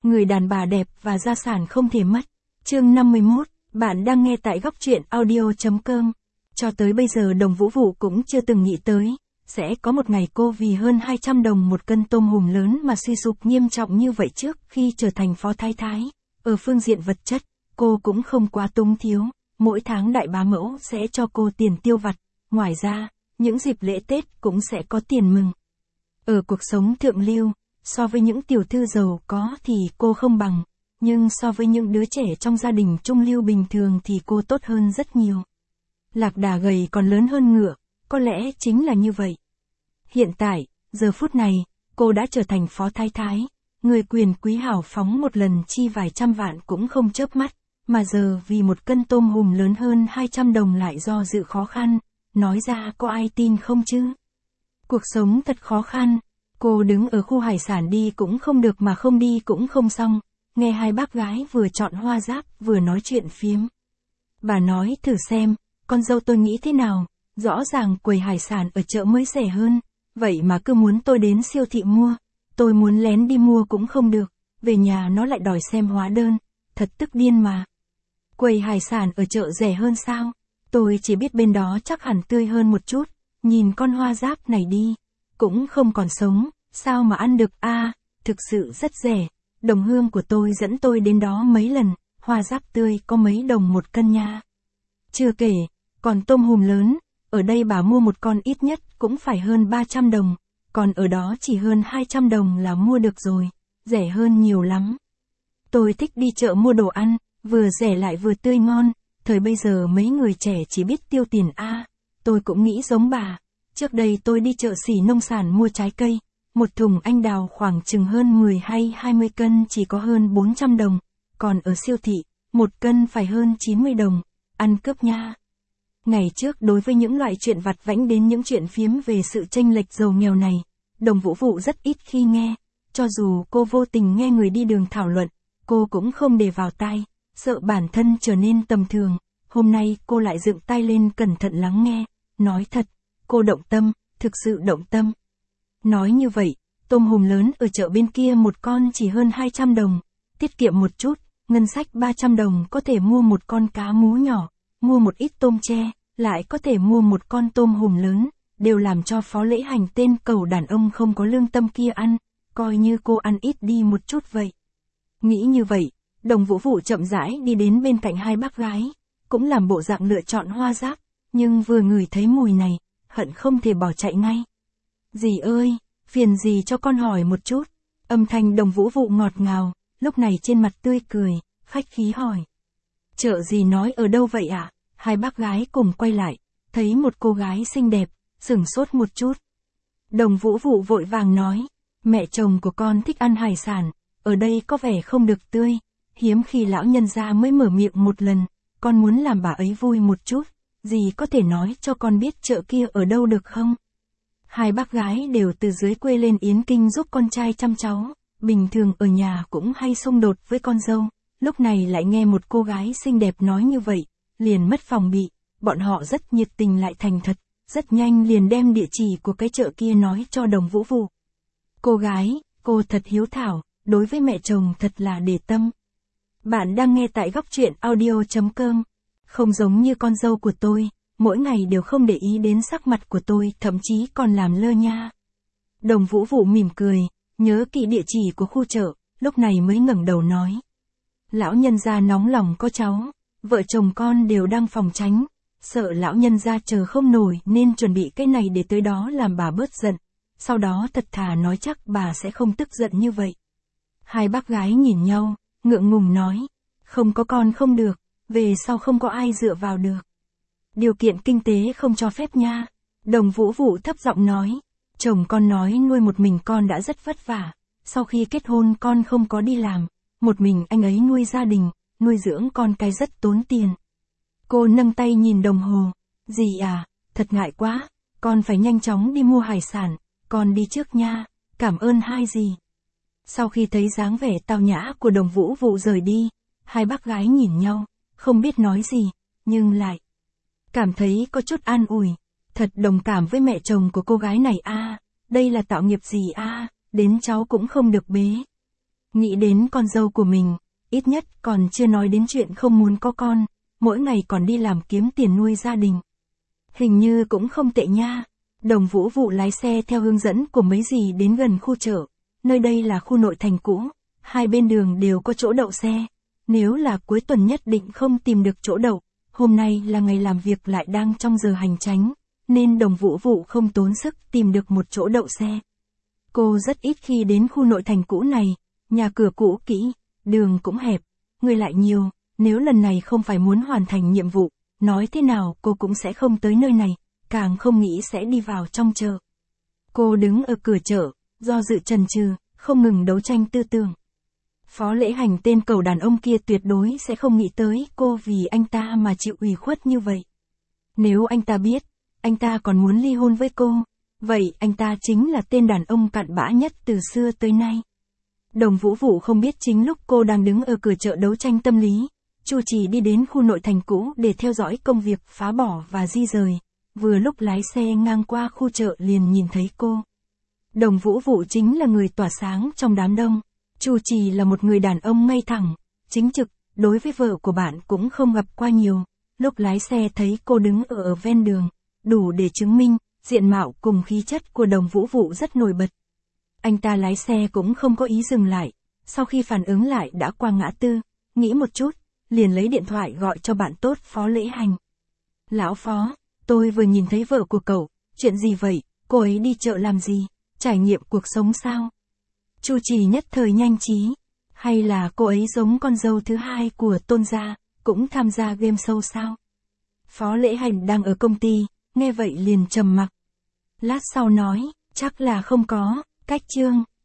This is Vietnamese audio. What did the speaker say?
Người đàn bà đẹp và gia sản không thể mất. Chương 51, bạn đang nghe tại góc truyện audio.com. Cho tới bây giờ Đồng Vũ Vụ cũng chưa từng nghĩ tới, sẽ có một ngày cô vì hơn 200 đồng một cân tôm hùm lớn mà suy sụp nghiêm trọng như vậy. Trước khi trở thành phó thái thái. Ở phương diện vật chất, cô cũng không quá túng thiếu, mỗi tháng đại bá mẫu sẽ cho cô tiền tiêu vặt, ngoài ra, những dịp lễ Tết cũng sẽ có tiền mừng. Ở cuộc sống thượng lưu, so với những tiểu thư giàu có thì cô không bằng, nhưng so với những đứa trẻ trong gia đình trung lưu bình thường thì cô tốt hơn rất nhiều. Lạc đà gầy còn lớn hơn ngựa, có lẽ chính là như vậy. Hiện tại, giờ phút này, cô đã trở thành phó thái thái, người quyền quý hào phóng một lần chi vài trăm vạn cũng không chớp mắt, mà giờ vì một cân tôm hùm lớn hơn 200 đồng lại do dự khó khăn, nói ra có ai tin không chứ? Cuộc sống thật khó khăn, cô đứng ở khu hải sản đi cũng không được mà không đi cũng không xong, nghe hai bác gái vừa chọn hoa giáp vừa nói chuyện phiếm. Bà nói thử xem, con dâu tôi nghĩ thế nào, rõ ràng quầy hải sản ở chợ mới rẻ hơn, vậy mà cứ muốn tôi đến siêu thị mua, tôi muốn lén đi mua cũng không được, về nhà nó lại đòi xem hóa đơn, thật tức điên mà. Quầy hải sản ở chợ rẻ hơn sao? Tôi chỉ biết bên đó chắc hẳn tươi hơn một chút, nhìn con hoa giáp này đi, cũng không còn sống, sao mà ăn được a? Thực sự rất rẻ, đồng hương của tôi dẫn tôi đến đó mấy lần, hoa giáp tươi có mấy đồng một cân nha. Chưa kể, còn tôm hùm lớn, ở đây bà mua một con ít nhất cũng phải hơn 300 đồng, còn ở đó chỉ hơn 200 đồng là mua được rồi, rẻ hơn nhiều lắm. Tôi thích đi chợ mua đồ ăn, vừa rẻ lại vừa tươi ngon, thời bây giờ mấy người trẻ chỉ biết tiêu tiền a. Tôi cũng nghĩ giống bà, trước đây tôi đi chợ xỉ nông sản mua trái cây, một thùng anh đào khoảng chừng hơn 10 hay 20 cân chỉ có hơn 400 đồng, còn ở siêu thị, một cân phải hơn 90 đồng, ăn cướp nha. Ngày trước đối với những loại chuyện vặt vãnh đến những chuyện phiếm về sự chênh lệch giàu nghèo này, Đồng Vũ Vụ rất ít khi nghe, cho dù cô vô tình nghe người đi đường thảo luận, cô cũng không để vào tai, sợ bản thân trở nên tầm thường. Hôm nay cô lại dựng tai lên cẩn thận lắng nghe, nói thật, cô động tâm, thực sự động tâm. Nói như vậy, tôm hùm lớn ở chợ bên kia một con chỉ hơn 200 đồng, tiết kiệm một chút, ngân sách 300 đồng có thể mua một con cá mú nhỏ, mua một ít tôm tre, lại có thể mua một con tôm hùm lớn, đều làm cho Phó Lễ Hành tên cẩu đàn ông không có lương tâm kia ăn, coi như cô ăn ít đi một chút vậy. Nghĩ như vậy, Đồng Vũ Vụ chậm rãi đi đến bên cạnh hai bác gái, cũng làm bộ dạng lựa chọn hoa giáp, nhưng vừa ngửi thấy mùi này, hận không thể bỏ chạy ngay. Dì ơi, phiền dì cho con hỏi một chút. Âm thanh Đồng Vũ Vụ ngọt ngào, lúc này trên mặt tươi cười, khách khí hỏi. Chợ dì nói ở đâu vậy ạ? Hai bác gái cùng quay lại, thấy một cô gái xinh đẹp, sửng sốt một chút. Đồng Vũ Vụ vội vàng nói, mẹ chồng của con thích ăn hải sản, ở đây có vẻ không được tươi, hiếm khi lão nhân gia mới mở miệng một lần, con muốn làm bà ấy vui một chút, dì có thể nói cho con biết chợ kia ở đâu được không? Hai bác gái đều từ dưới quê lên Yến Kinh giúp con trai chăm cháu, bình thường ở nhà cũng hay xung đột với con dâu, lúc này lại nghe một cô gái xinh đẹp nói như vậy, liền mất phòng bị, bọn họ rất nhiệt tình lại thành thật, rất nhanh liền đem địa chỉ của cái chợ kia nói cho Đồng Vũ Vụ. Cô gái, cô thật hiếu thảo, đối với mẹ chồng thật là để tâm. Bạn đang nghe tại góc truyện audio.com, không giống như con dâu của tôi, mỗi ngày đều không để ý đến sắc mặt của tôi, thậm chí còn làm lơ nha. Đồng Vũ Vụ mỉm cười, nhớ kỹ địa chỉ của khu chợ, lúc này mới ngẩng đầu nói. Lão nhân gia nóng lòng có cháu, vợ chồng con đều đang phòng tránh, sợ lão nhân gia chờ không nổi nên chuẩn bị cái này để tới đó làm bà bớt giận, sau đó thật thà nói chắc bà sẽ không tức giận như vậy. Hai bác gái nhìn nhau, ngượng ngùng nói, không có con không được, về sau không có ai dựa vào được. Điều kiện kinh tế không cho phép nha. Đồng Vũ Vụ thấp giọng nói, chồng con nói nuôi một mình con đã rất vất vả, sau khi kết hôn con không có đi làm, một mình anh ấy nuôi gia đình, nuôi dưỡng con cái rất tốn tiền. Cô nâng tay nhìn đồng hồ, dì à, thật ngại quá, con phải nhanh chóng đi mua hải sản, con đi trước nha, cảm ơn hai dì. Sau khi thấy dáng vẻ tao nhã của Đồng Vũ Vụ rời đi, hai bác gái nhìn nhau, không biết nói gì, nhưng lại cảm thấy có chút an ủi, thật đồng cảm với mẹ chồng của cô gái này a, đây là tạo nghiệp gì a, đến cháu cũng không được bế. Nghĩ đến con dâu của mình, ít nhất còn chưa nói đến chuyện không muốn có con, mỗi ngày còn đi làm kiếm tiền nuôi gia đình. Hình như cũng không tệ nha. Đồng Vũ Vụ lái xe theo hướng dẫn của mấy dì đến gần khu chợ. Nơi đây là khu nội thành cũ, hai bên đường đều có chỗ đậu xe. Nếu là cuối tuần nhất định không tìm được chỗ đậu, hôm nay là ngày làm việc lại đang trong giờ hành chánh, nên Đồng Vũ Vụ không tốn sức tìm được một chỗ đậu xe. Cô rất ít khi đến khu nội thành cũ này, nhà cửa cũ kỹ, đường cũng hẹp, người lại nhiều, nếu lần này không phải muốn hoàn thành nhiệm vụ, nói thế nào cô cũng sẽ không tới nơi này, càng không nghĩ sẽ đi vào trong chợ. Cô đứng ở cửa chợ, do dự chần chừ, không ngừng đấu tranh tư tưởng. Phó Lễ Hành tên cẩu đàn ông kia tuyệt đối sẽ không nghĩ tới cô vì anh ta mà chịu ủy khuất như vậy. Nếu anh ta biết, anh ta còn muốn ly hôn với cô, vậy anh ta chính là tên đàn ông cặn bã nhất từ xưa tới nay. Đồng Vũ Vụ không biết chính lúc cô đang đứng ở cửa chợ đấu tranh tâm lý, Chu Trì đi đến khu nội thành cũ để theo dõi công việc phá bỏ và di rời, vừa lúc lái xe ngang qua khu chợ liền nhìn thấy cô. Đồng Vũ Vụ chính là người tỏa sáng trong đám đông. Chu Trì là một người đàn ông ngay thẳng, chính trực, đối với vợ của bạn cũng không gặp qua nhiều. Lúc lái xe thấy cô đứng ở ven đường, đủ để chứng minh, diện mạo cùng khí chất của Đồng Vũ Vụ rất nổi bật. Anh ta lái xe cũng không có ý dừng lại, sau khi phản ứng lại đã qua ngã tư, nghĩ một chút, liền lấy điện thoại gọi cho bạn tốt Phó Lễ Hành. Lão Phó, tôi vừa nhìn thấy vợ của cậu, chuyện gì vậy, cô ấy đi chợ làm gì, trải nghiệm cuộc sống sao? Chu Trì nhất thời nhanh trí, hay là cô ấy giống con dâu thứ hai của Tôn gia, cũng tham gia game show sao? Phó Lễ Hành đang ở công ty, nghe vậy liền trầm mặc. Lát sau nói, chắc là không có, cách chương.